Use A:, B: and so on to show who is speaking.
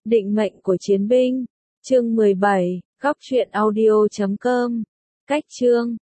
A: Định mệnh của chiến binh. Chương 17, góc truyện audio.com. Cách chương